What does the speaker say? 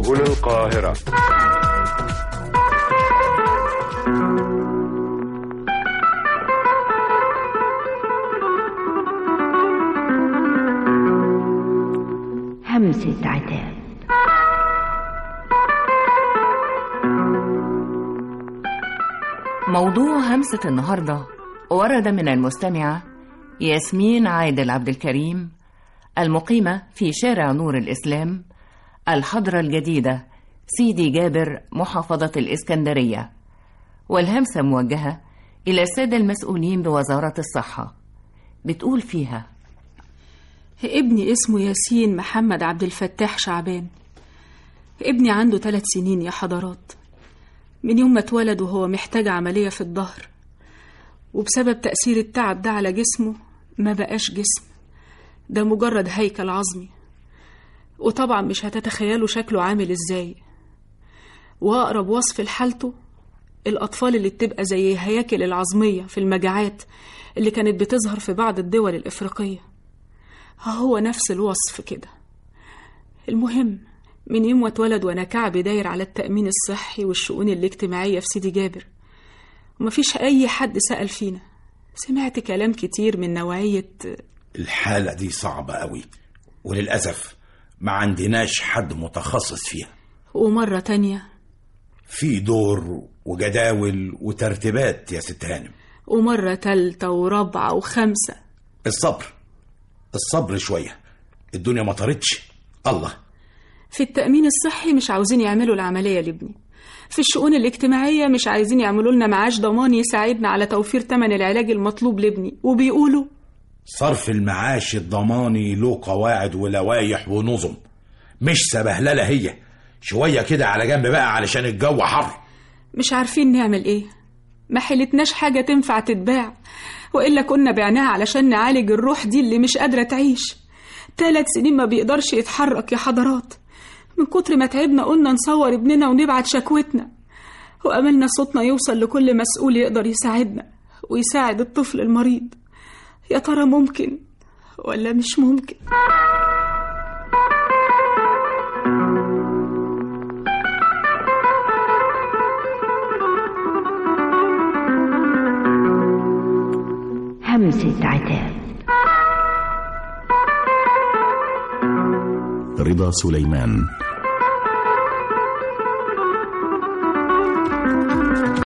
سنبل القاهرة. همسة عتاب. موضوع همسة النهاردة ورد من المستمعة ياسمين عادل عبد الكريم المقيمة في شارع نور الإسلام الحضرة الجديدة سيدي جابر محافظة الإسكندرية، والهمسة موجهة إلى السادة المسؤولين بوزارة الصحة. بتقول فيها: ابني اسمه ياسين محمد عبد الفتاح شعبان. ابني عنده 3 سنين يا حضرات. من يوم ما اتولد وهو محتاج عملية في الظهر، وبسبب تأثير التعب ده على جسمه ما بقاش جسم، ده مجرد هيكل عظمي. وطبعا مش هتتخيلوا شكله عامل ازاي. وأقرب وصف لحالته الأطفال اللي بتبقى زي هياكل العظمية في المجاعات اللي كانت بتظهر في بعض الدول الإفريقية. هو نفس الوصف كده. المهم، من يوم واتولد وانا كعبي داير على التأمين الصحي والشؤون الاجتماعية في سيدي جابر، ومفيش أي حد سأل فينا. سمعت كلام كتير من نوعية الحالة دي صعبة قوي، وللأسف ما عندناش حد متخصص فيها. ومرة تانية في دور وجداول وترتيبات يا ست هانم. ومرة تالتة ورابعة وخامسة. الصبر شوية، الدنيا ما طارتش. الله، في التأمين الصحي مش عاوزين يعملوا العملية لابني. في الشؤون الاجتماعية مش عايزين يعملوا لنا معاش ضمان يساعدنا على توفير ثمن العلاج المطلوب لابني، وبيقولوا صرف المعاش الضماني له قواعد ولوائح ونظم، مش سبهللة. هي شوية كده على جنب بقى علشان الجو حر. مش عارفين نعمل ايه. ما حلتناش حاجة تنفع تتباع، وإلا كنا بعناها علشان نعالج الروح دي اللي مش قادرة تعيش. 3 سنين ما بيقدرش يتحرك يا حضرات. من كتر ما تعبنا قلنا نصور ابننا ونبعت شكوتنا، وأملنا صوتنا يوصل لكل مسؤول يقدر يساعدنا ويساعد الطفل المريض. يا ترى ممكن ولا مش ممكن؟ همسة عتاب. رضا سليمان.